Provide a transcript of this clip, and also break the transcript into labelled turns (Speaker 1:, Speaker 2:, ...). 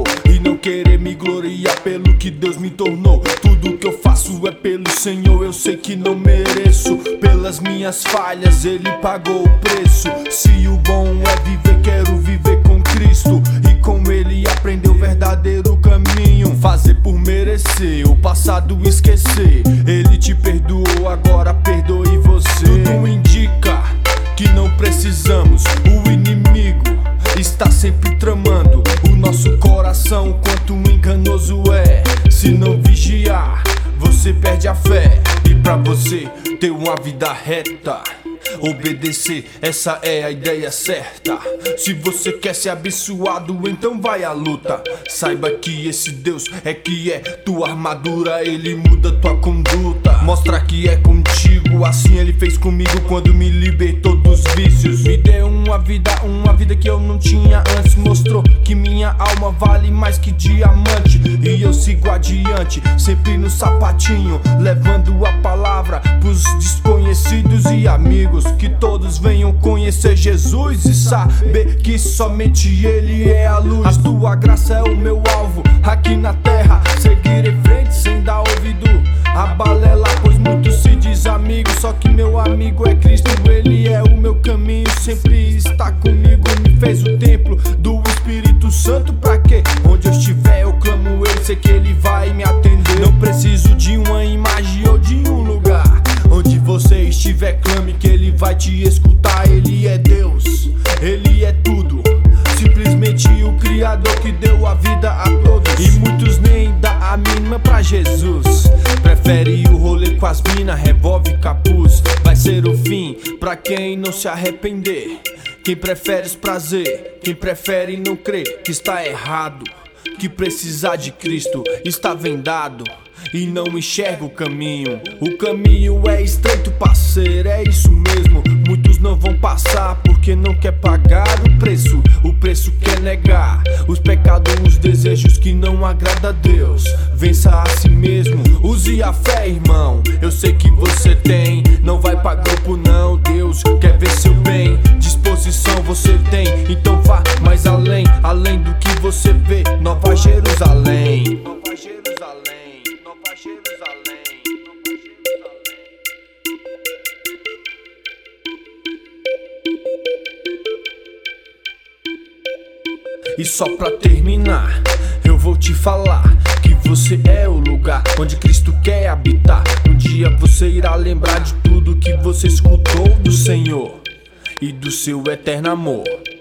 Speaker 1: e não querer me gloriar pelo que Deus me tornou. Tudo que eu faço é pelo Senhor, eu sei que não mereço. Pelas minhas falhas Ele pagou o preço. Se o bom é viver, quero viver com Cristo e com Ele aprender o verdadeiro caminho. Fazer por merecer, o passado esquecer. Ele te perdoou, agora perdoe você. Tudo indica que não precisamos. O inimigo está sempre tramando o nosso coração, quanto enganoso é. Se não vigiar, você perde a fé. E pra você ter uma vida reta, obedecer, essa é a ideia certa. Se você quer ser abençoado, então vai à luta. Saiba que esse Deus é que é tua armadura. Ele muda tua conduta, mostra que é contigo. Assim Ele fez comigo quando me libertou dos vícios. Me deu uma vida que eu não tinha antes. Mostrou que minha alma vale mais que diamante. E eu sigo adiante, sempre no sapatinho, levando a palavra pros desconhecidos e amigos. Que todos venham conhecer Jesus e saber que somente Ele é a luz. A tua graça é o meu alvo aqui na terra. Seguir em frente sem dar ouvido a balela, pois muito se diz amigo, só que meu amigo é Cristo. Ele é o meu caminho, sempre está comigo. Me fez o templo do Espírito Santo, pra quê? Onde eu estiver eu clamo Ele, sei que Ele vai me atender. Não preciso de uma imagem ou de um lugar. Onde você estiver, clame que Ele vai te escutar. Ele é Deus, Ele é tudo, simplesmente o Criador que deu a vida a todos. E muitos nem dá a mínima pra Jesus. Prefere o rolê com as mina, revolve capuz. Vai ser o fim pra quem não se arrepender. Quem prefere os prazer, quem prefere não crer que está errado, que precisar de Cristo está vendado e não enxerga o caminho. O caminho é estreito, parceiro, é isso mesmo. Muitos não vão passar porque não quer pagar o preço. O preço quer negar os pecados, os desejos que não agrada a Deus. Vença a si mesmo, use a fé, irmão. Eu sei que você tem, não vai pra grupo não. Deus quer ver seu bem, disposição você tem. Então vá mais além, além do que você vê. Nova Jerusalém, Nova Jerusalém, Nova Jerusalém. E só pra terminar, eu vou te falar que você é o lugar onde Cristo quer habitar. Um dia você irá lembrar de tudo que você escutou do Senhor e do seu eterno amor.